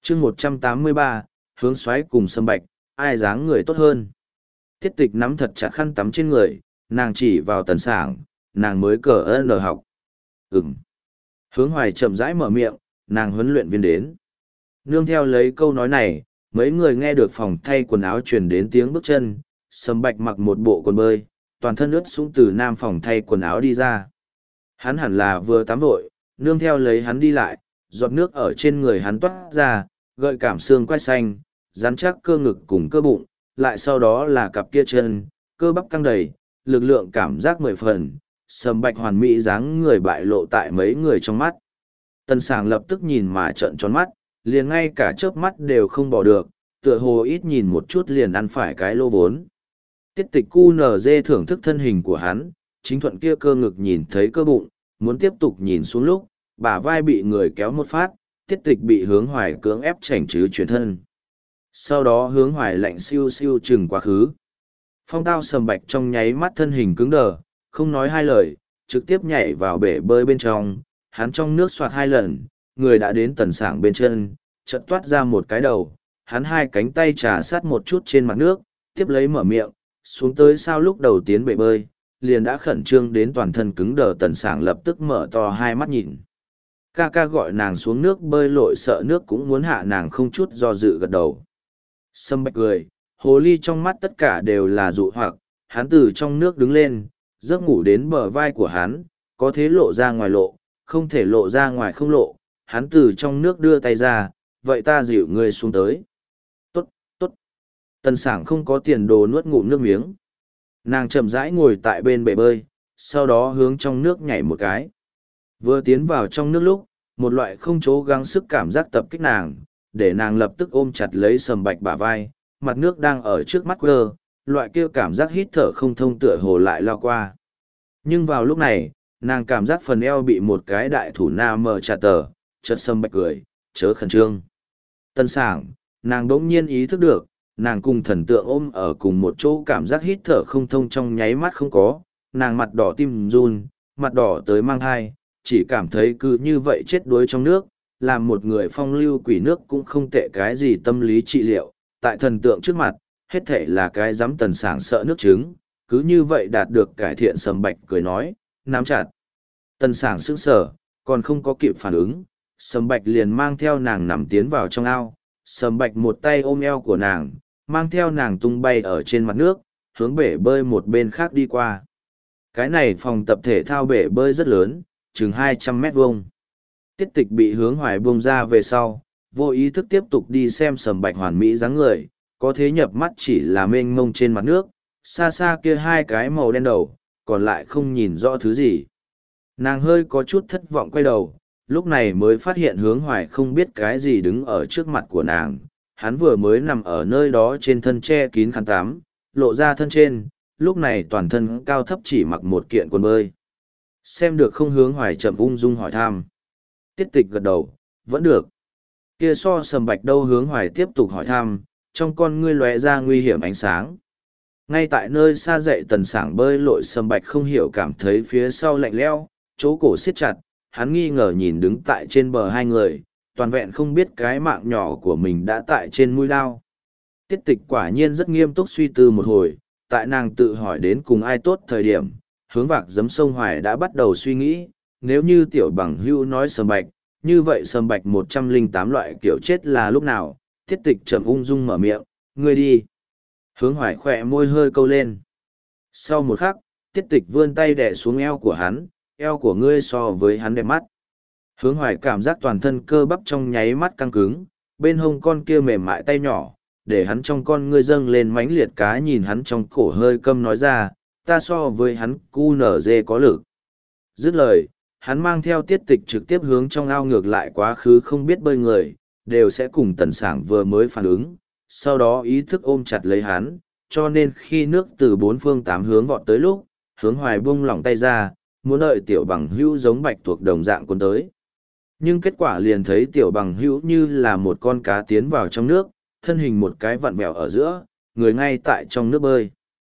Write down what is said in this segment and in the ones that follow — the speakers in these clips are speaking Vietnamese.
chương 183, hướng xoáy cùng Sâm Bạch, ai dáng người tốt hơn. Tiết tịch nắm thật chặt khăn tắm trên người, nàng chỉ vào Tần Sảng, nàng mới cờ ơn học. Hướng Hoài chậm rãi mở miệng, nàng huấn luyện viên đến. Nương theo lấy câu nói này, mấy người nghe được phòng thay quần áo truyền đến tiếng bước chân. Sâm Bạch mặc một bộ quần bơi, toàn thân ướt sũng từ nam phòng thay quần áo đi ra. Hắn hẳn là vừa tắm vội, nương theo lấy hắn đi lại, giọt nước ở trên người hắn toát ra, gợi cảm xương quai xanh, rắn chắc cơ ngực cùng cơ bụng, lại sau đó là cặp kia chân, cơ bắp căng đầy, lực lượng cảm giác 10 phần. Sâm Bạch hoàn mỹ dáng người bại lộ tại mấy người trong mắt. Tần Sảng lập tức nhìn mà trợn tròn mắt, liền ngay cả chớp mắt đều không bỏ được, tựa hồ ít nhìn một chút liền ăn phải cái lô vốn. Tiết tịch QNZ thưởng thức thân hình của hắn, chính thuận kia cơ ngực nhìn thấy cơ bụng, muốn tiếp tục nhìn xuống lúc, bả vai bị người kéo một phát, tiết tịch bị Hướng Hoài cưỡng ép chảnh chứ chuyển thân. Sau đó Hướng Hoài lạnh siêu siêu chừng quá khứ. Phong tao Sâm Bạch trong nháy mắt thân hình cứng đờ, không nói hai lời, trực tiếp nhảy vào bể bơi bên trong, hắn trong nước soạt 2 lần, người đã đến Tần Sảng bên chân, chợt toát ra một cái đầu, hắn hai cánh tay trà sát một chút trên mặt nước, tiếp lấy mở miệng, xuống tới sao lúc đầu tiến bể bơi, liền đã khẩn trương đến toàn thân cứng đờ. Tần Sảng lập tức mở to hai mắt nhìn. Ca ca gọi nàng xuống nước bơi lội sợ nước cũng muốn hạ nàng không chút do dự gật đầu. Sâm Bạch cười, hồ ly trong mắt tất cả đều là dụ hoặc, hắn từ trong nước đứng lên, giấc ngủ đến bờ vai của hắn, có thế lộ ra ngoài lộ, không thể lộ ra ngoài không lộ, hắn từ trong nước đưa tay ra, vậy ta dịu ngươi xuống tới. Tốt, tốt. Tần Sảng không có tiền đồ nuốt ngụm nước miếng. Nàng chậm rãi ngồi tại bên bể bơi, sau đó hướng trong nước nhảy một cái. Vừa tiến vào trong nước lúc, một loại không chỗ gắng sức cảm giác tập kích nàng, để nàng lập tức ôm chặt lấy Sâm Bạch bả vai, mặt nước đang ở trước mắt quơ, loại kia cảm giác hít thở không thông tựa hồ lại lao qua. Nhưng vào lúc này, nàng cảm giác phần eo bị một cái đại thủ nam mờ chặt tờ, chợt Sâm Bạch cười, chớ khẩn trương. Tần Sảng, nàng đỗng nhiên ý thức được, nàng cùng thần tượng ôm ở cùng một chỗ, cảm giác hít thở không thông trong nháy mắt không có, nàng mặt đỏ tim run, mặt đỏ tới mang thai, chỉ cảm thấy cứ như vậy chết đuối trong nước, làm một người phong lưu quỷ nước cũng không tệ cái gì tâm lý trị liệu, tại thần tượng trước mặt, hết thể là cái dám. Tần Sảng sợ nước trứng, cứ như vậy đạt được cải thiện. Sâm Bạch cười nói, nắm chặt. Tần Sảng sững sờ, còn không có kịp phản ứng, Sâm Bạch liền mang theo nàng nằm tiến vào trong ao. Sâm Bạch một tay ôm eo của nàng, mang theo nàng tung bay ở trên mặt nước, hướng bể bơi một bên khác đi qua. Cái này phòng tập thể thao bể bơi rất lớn, chừng 200 mét vuông. Tiết tịch bị Hướng Hoài buông ra về sau, vô ý thức tiếp tục đi xem Sâm Bạch hoàn mỹ dáng người, có thế nhập mắt chỉ là mênh mông trên mặt nước, xa xa kia hai cái màu đen đầu, còn lại không nhìn rõ thứ gì. Nàng hơi có chút thất vọng quay đầu, lúc này mới phát hiện Hướng Hoài không biết cái gì đứng ở trước mặt của nàng. Hắn vừa mới nằm ở nơi đó trên thân che kín khăn tắm, lộ ra thân trên, lúc này toàn thân cao thấp chỉ mặc một kiện quần bơi. Xem được không? Hướng Hoài chậm ung dung hỏi thăm. Tiết tịch gật đầu, vẫn được. Kia so Sâm Bạch đâu? Hướng Hoài tiếp tục hỏi thăm, trong con ngươi lóe ra nguy hiểm ánh sáng. Ngay tại nơi xa dậy Tần Sảng bơi lội, Sâm Bạch không hiểu cảm thấy phía sau lạnh lẽo, chỗ cổ siết chặt, hắn nghi ngờ nhìn đứng tại trên bờ hai người, toàn vẹn không biết cái mạng nhỏ của mình đã tại trên mũi lao. Tiết tịch quả nhiên rất nghiêm túc suy tư một hồi, tại nàng tự hỏi đến cùng ai tốt thời điểm, Hướng Vạc giấm sông Hoài đã bắt đầu suy nghĩ, nếu như tiểu bằng hưu nói Sâm Bạch, như vậy Sâm Bạch 108 loại kiểu chết là lúc nào? Tiết tịch trầm ung dung mở miệng, ngươi đi. Hướng Hoài khỏe môi hơi câu lên. Sau một khắc, tiết tịch vươn tay đè xuống eo của hắn, eo của ngươi so với hắn đẹp mắt. Hướng Hoài cảm giác toàn thân cơ bắp trong nháy mắt căng cứng, bên hông con kia mềm mại tay nhỏ, để hắn trong con ngươi dâng lên mãnh liệt cá, nhìn hắn trong cổ hơi câm nói ra, ta so với hắn QNZ có lực. Dứt lời, hắn mang theo tiết tịch trực tiếp hướng trong ao ngược lại quá khứ. Không biết bơi người, đều sẽ cùng Tần Sảng vừa mới phản ứng, sau đó ý thức ôm chặt lấy hắn, cho nên khi nước từ 4 phương 8 hướng vọt tới lúc, Hướng Hoài buông lỏng tay ra, muốn đợi tiểu bằng hữu giống bạch tuộc đồng dạng cuốn tới. Nhưng kết quả liền thấy tiểu bằng hữu như là một con cá tiến vào trong nước, thân hình một cái vặn vẹo ở giữa, người ngay tại trong nước bơi.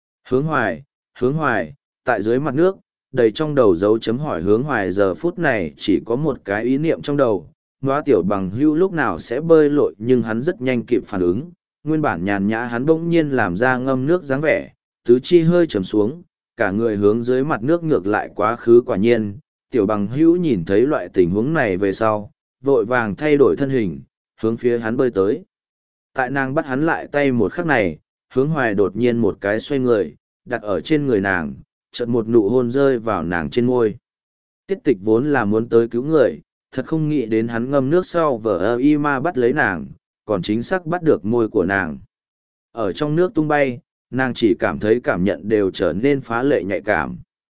Hướng Hoài, tại dưới mặt nước, đầy trong đầu dấu chấm hỏi. Hướng Hoài giờ phút này chỉ có một cái ý niệm trong đầu, Nóa tiểu bằng hưu lúc nào sẽ bơi lội nhưng hắn rất nhanh kịp phản ứng, nguyên bản nhàn nhã hắn bỗng nhiên làm ra ngâm nước dáng vẻ, tứ chi hơi trầm xuống, cả người hướng dưới mặt nước ngược lại quá khứ quả nhiên, tiểu bằng hữu nhìn thấy loại tình huống này về sau, vội vàng thay đổi thân hình, hướng phía hắn bơi tới. Tại nàng bắt hắn lại tay một khắc này, hướng hoài đột nhiên một cái xoay người, đặt ở trên người nàng, chợt một nụ hôn rơi vào nàng trên môi. Tiết tịch vốn là muốn tới cứu người, thật không nghĩ đến hắn ngâm nước sau vờ y ma bắt lấy nàng, còn chính xác bắt được môi của nàng. Ở trong nước tung bay, nàng chỉ cảm thấy cảm nhận đều trở nên phá lệ nhạy cảm.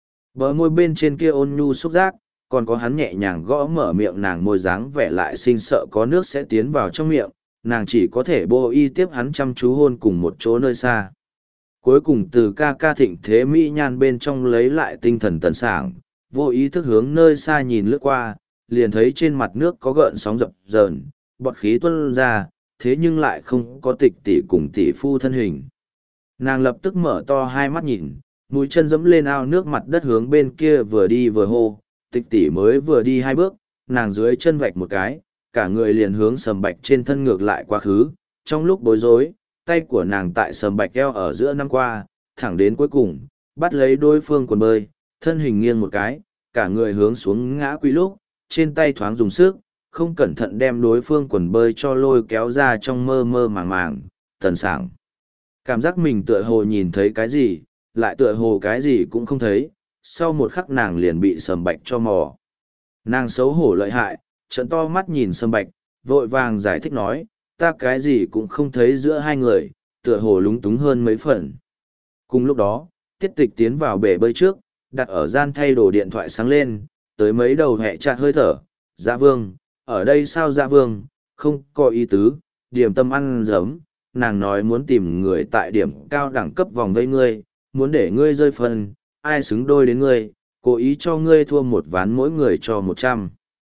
Bờ môi bên trên kia ôn nhu xúc giác, còn có hắn nhẹ nhàng gõ mở miệng nàng môi dáng vẻ lại sinh sợ có nước sẽ tiến vào trong miệng, nàng chỉ có thể bô y tiếp hắn chăm chú hôn cùng một chỗ nơi xa. Cuối cùng từ ca ca thịnh thế mỹ nhan bên trong lấy lại tinh thần tần sảng, vô ý thức hướng nơi xa nhìn lướt qua, liền thấy trên mặt nước có gợn sóng dập dờn, bọt khí tuôn ra, thế nhưng lại không có tịch tỷ cùng tỷ phu thân hình. Nàng lập tức mở to hai mắt nhìn, mũi chân dẫm lên ao nước mặt đất hướng bên kia vừa đi vừa hô, tịch tỷ mới vừa đi hai bước, nàng dưới chân vạch một cái, cả người liền hướng sầm bạch trên thân ngược lại quá khứ, trong lúc bối rối, tay của nàng tại sầm bạch eo ở giữa năm qua, thẳng đến cuối cùng, bắt lấy đối phương quần bơi, thân hình nghiêng một cái, cả người hướng xuống ngã quỵ lúc, trên tay thoáng dùng sức, không cẩn thận đem đối phương quần bơi cho lôi kéo ra trong mơ mơ màng màng, tần sảng. Cảm giác mình tựa hồ nhìn thấy cái gì, lại tựa hồ cái gì cũng không thấy, sau một khắc nàng liền bị sầm bạch cho mò. Nàng xấu hổ lợi hại, trận to mắt nhìn sầm bạch, vội vàng giải thích nói, ta cái gì cũng không thấy giữa hai người, tựa hồ lúng túng hơn mấy phần. Cùng lúc đó, tiết tịch tiến vào bể bơi trước, đặt ở gian thay đồ điện thoại sáng lên, tới mấy đầu hẹ chặt hơi thở, dạ vương, ở đây sao dạ vương, không có ý tứ, điểm tâm ăn giấm, nàng nói muốn tìm người tại điểm cao đẳng cấp vòng vây ngươi, muốn để ngươi rơi phần, ai xứng đôi đến ngươi, cố ý cho ngươi thua một ván mỗi người cho 100.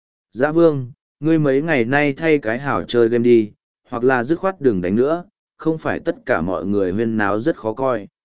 Dạ vương, ngươi mấy ngày nay thay cái hảo chơi game đi, hoặc là dứt khoát đừng đánh nữa, không phải tất cả mọi người huyên náo rất khó coi.